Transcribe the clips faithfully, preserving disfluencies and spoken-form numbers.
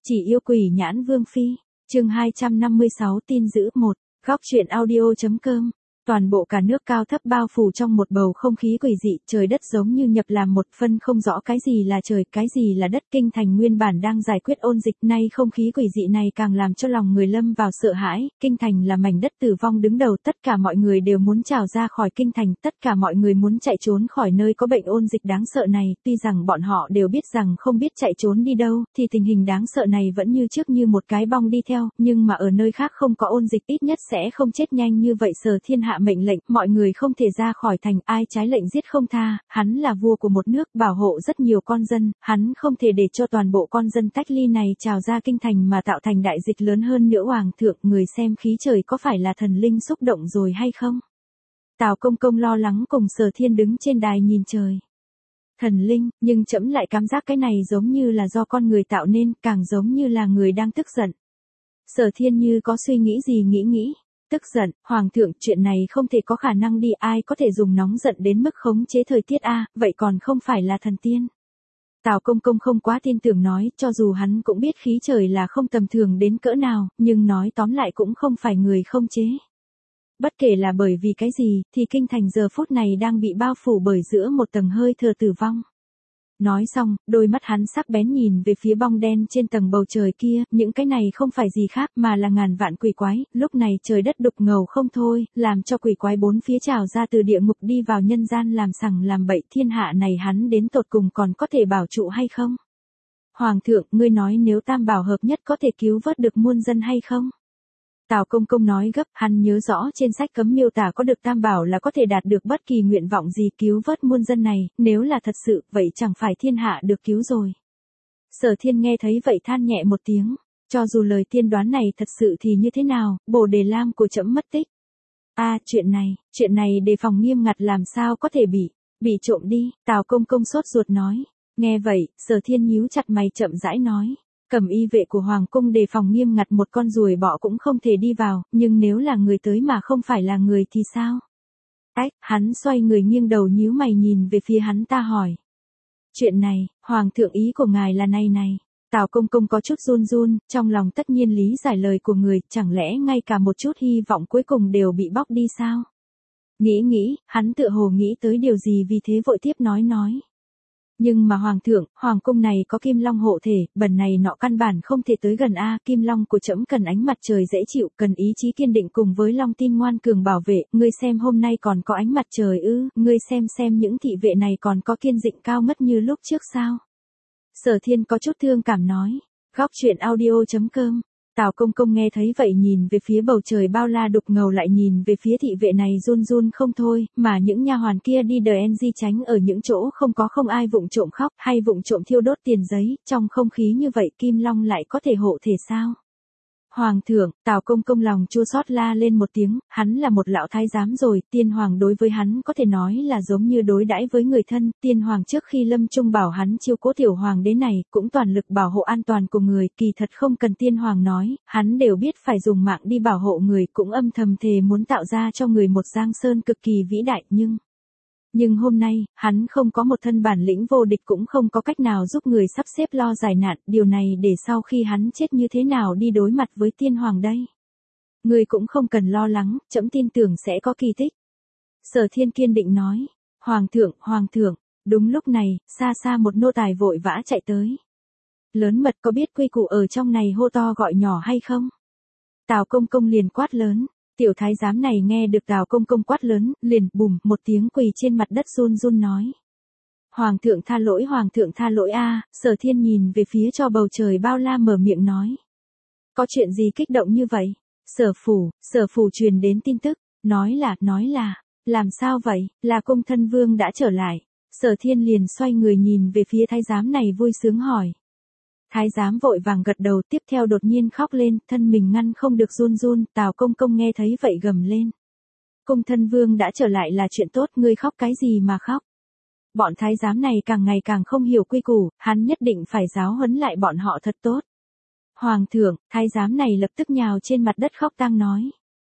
Chỉ yêu quỷ nhãn vương phi, chương hai trăm năm mươi sáu tin dữ một, góc truyện audio.com. Toàn bộ cả nước cao thấp bao phủ trong một bầu không khí quỷ dị, trời đất giống như nhập làm một, phân không rõ cái gì là trời, cái gì là đất. Kinh thành nguyên bản đang giải quyết ôn dịch, nay không khí quỷ dị này càng làm cho lòng người lâm vào sợ hãi. Kinh thành là mảnh đất tử vong đứng đầu, tất cả mọi người đều muốn trào ra khỏi kinh thành, tất cả mọi người muốn chạy trốn khỏi nơi có bệnh ôn dịch đáng sợ này. Tuy rằng bọn họ đều biết rằng không biết chạy trốn đi đâu, thì tình hình đáng sợ này vẫn như trước như một cái bong đi theo, nhưng mà ở nơi khác không có ôn dịch ít nhất sẽ không chết nhanh như vậy. Sở Thiên hạ mệnh lệnh, mọi người không thể ra khỏi thành, ai trái lệnh giết không tha. Hắn là vua của một nước, bảo hộ rất nhiều con dân, hắn không thể để cho toàn bộ con dân tách ly này trào ra kinh thành mà tạo thành đại dịch lớn hơn nữa. Hoàng thượng, người xem khí trời có phải là thần linh xúc động rồi hay không? Tào Công Công lo lắng cùng Sở Thiên đứng trên đài nhìn trời. Thần linh, nhưng trẫm lại cảm giác cái này giống như là do con người tạo nên, càng giống như là người đang tức giận. Sở Thiên như có suy nghĩ gì nghĩ nghĩ. Tức giận, Hoàng thượng, chuyện này không thể có khả năng đi, ai có thể dùng nóng giận đến mức khống chế thời tiết a, vậy còn không phải là thần tiên. Tào Công Công không quá tin tưởng nói, cho dù hắn cũng biết khí trời là không tầm thường đến cỡ nào, nhưng nói tóm lại cũng không phải người không chế. Bất kể là bởi vì cái gì, thì kinh thành giờ phút này đang bị bao phủ bởi giữa một tầng hơi thở tử vong. Nói xong, đôi mắt hắn sắc bén nhìn về phía bong đen trên tầng bầu trời kia, những cái này không phải gì khác mà là ngàn vạn quỷ quái. Lúc này trời đất đục ngầu không thôi, làm cho quỷ quái bốn phía trào ra từ địa ngục đi vào nhân gian làm sằng làm bậy. Thiên hạ này hắn đến tột cùng còn có thể bảo trụ hay không? Hoàng thượng, ngươi nói nếu tam bảo hợp nhất có thể cứu vớt được muôn dân hay không? Tào Công Công nói gấp, hắn nhớ rõ trên sách cấm miêu tả có được tam bảo là có thể đạt được bất kỳ nguyện vọng gì, cứu vớt muôn dân này, nếu là thật sự, vậy chẳng phải thiên hạ được cứu rồi. Sở Thiên nghe thấy vậy than nhẹ một tiếng, cho dù lời tiên đoán này thật sự thì như thế nào, Bồ Đề Lam của trẫm mất tích. A, à, chuyện này, chuyện này đề phòng nghiêm ngặt làm sao có thể bị, bị trộm đi, Tào Công Công sốt ruột nói. Nghe vậy, Sở Thiên nhíu chặt mày chậm rãi nói. Cẩm y vệ của Hoàng cung đề phòng nghiêm ngặt, một con ruồi bọ cũng không thể đi vào, nhưng nếu là người tới mà không phải là người thì sao? Ách, hắn xoay người nghiêng đầu nhíu mày nhìn về phía hắn ta hỏi. Chuyện này, Hoàng thượng ý của ngài là này này. Tào Công Công có chút run run, trong lòng tất nhiên lý giải lời của người, chẳng lẽ ngay cả một chút hy vọng cuối cùng đều bị bóc đi sao? Nghĩ nghĩ, hắn tựa hồ nghĩ tới điều gì vì thế vội tiếp nói nói. Nhưng mà Hoàng thượng, Hoàng cung này có Kim Long hộ thể, bần này nọ căn bản không thể tới gần a. Kim Long của trẫm cần ánh mặt trời dễ chịu, cần ý chí kiên định cùng với Long tin ngoan cường bảo vệ. Ngươi xem hôm nay còn có ánh mặt trời ư? Ngươi xem xem những thị vệ này còn có kiên định cao ngất như lúc trước sao? Sở Thiên có chút thương cảm nói. Góc truyện audio.com. Tào Công Công nghe thấy vậy nhìn về phía bầu trời bao la đục ngầu, lại nhìn về phía thị vệ này run run không thôi, mà những nha hoàn kia đi đờ en di tránh ở những chỗ không có không ai vụng trộm khóc hay vụng trộm thiêu đốt tiền giấy. Trong không khí như vậy Kim Long lại có thể hộ thể sao? Hoàng thượng, Tào Công Công lòng chua xót la lên một tiếng, hắn là một lão thái giám rồi, tiên hoàng đối với hắn có thể nói là giống như đối đãi với người thân. Tiên hoàng trước khi lâm chung bảo hắn chiêu cố tiểu hoàng đế này, cũng toàn lực bảo hộ an toàn của người, kỳ thật không cần tiên hoàng nói, hắn đều biết phải dùng mạng đi bảo hộ người, cũng âm thầm thề muốn tạo ra cho người một giang sơn cực kỳ vĩ đại. Nhưng Nhưng hôm nay, hắn không có một thân bản lĩnh vô địch, cũng không có cách nào giúp người sắp xếp lo giải nạn, điều này để sau khi hắn chết như thế nào đi đối mặt với tiên hoàng đây? Người cũng không cần lo lắng, trẫm tin tưởng sẽ có kỳ tích. Sở Thiên kiên định nói. Hoàng thượng, Hoàng thượng, đúng lúc này, xa xa một nô tài vội vã chạy tới. Lớn mật, có biết quy củ ở trong này hô to gọi nhỏ hay không? Tào Công Công liền quát lớn. Tiểu thái giám này nghe được Tào Công Công quát lớn, liền bùm một tiếng quỳ trên mặt đất run run nói. Hoàng thượng tha lỗi, Hoàng thượng tha lỗi a. À, Sở Thiên nhìn về phía cho bầu trời bao la mở miệng nói. Có chuyện gì kích động như vậy? Sở phủ, sở phủ truyền đến tin tức, nói là, nói là, làm sao vậy, là cung thân vương đã trở lại. Sở Thiên liền xoay người nhìn về phía thái giám này vui sướng hỏi. Thái giám vội vàng gật đầu, tiếp theo đột nhiên khóc lên, thân mình ngăn không được run run. Tào Công Công nghe thấy vậy gầm lên. Cung thân vương đã trở lại là chuyện tốt, ngươi khóc cái gì mà khóc? Bọn thái giám này càng ngày càng không hiểu quy củ, hắn nhất định phải giáo huấn lại bọn họ thật tốt. Hoàng thượng, thái giám này lập tức nhào trên mặt đất khóc tang nói.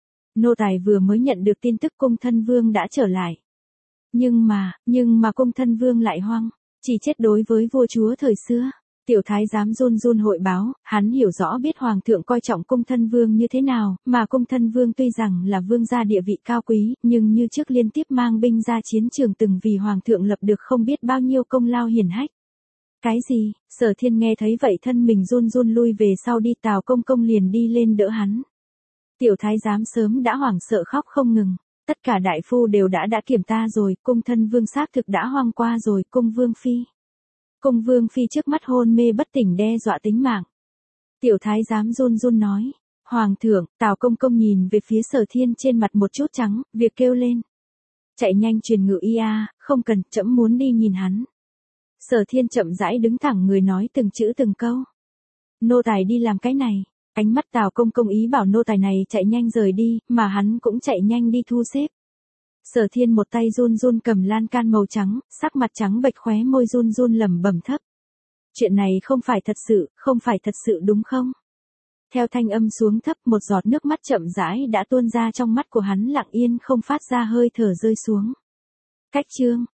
Nô tài vừa mới nhận được tin tức cung thân vương đã trở lại. Nhưng mà, nhưng mà cung thân vương lại hoang, chỉ chết đối với vua chúa thời xưa. Tiểu thái giám run run hội báo, hắn hiểu rõ biết hoàng thượng coi trọng cung thân vương như thế nào, mà cung thân vương tuy rằng là vương gia địa vị cao quý, nhưng như trước liên tiếp mang binh ra chiến trường từng vì hoàng thượng lập được không biết bao nhiêu công lao hiển hách. Cái gì? Sở Thiên nghe thấy vậy thân mình run run lui về sau đi, Tào công công liền đi lên đỡ hắn. Tiểu thái giám sớm đã hoảng sợ khóc không ngừng. Tất cả đại phu đều đã đã kiểm ta rồi, cung thân vương xác thực đã hoang qua rồi, cung vương phi. Cung vương phi trước mắt hôn mê bất tỉnh đe dọa tính mạng. Tiểu thái giám run run nói. Hoàng thượng, Tào công công nhìn về phía Sở Thiên trên mặt một chút trắng, việc kêu lên. Chạy nhanh truyền ngự y a, không cần, trẫm muốn đi nhìn hắn. Sở Thiên chậm rãi đứng thẳng người nói từng chữ từng câu. Nô tài đi làm cái này. Ánh mắt Tào công công ý bảo nô tài này chạy nhanh rời đi, mà hắn cũng chạy nhanh đi thu xếp. Sở Thiên một tay run run cầm lan can màu trắng, sắc mặt trắng bệch khóe môi run run lẩm bẩm thấp. Chuyện này không phải thật sự, không phải thật sự đúng không? Theo thanh âm xuống thấp, một giọt nước mắt chậm rãi đã tuôn ra trong mắt của hắn, lặng yên không phát ra hơi thở rơi xuống. Cách chương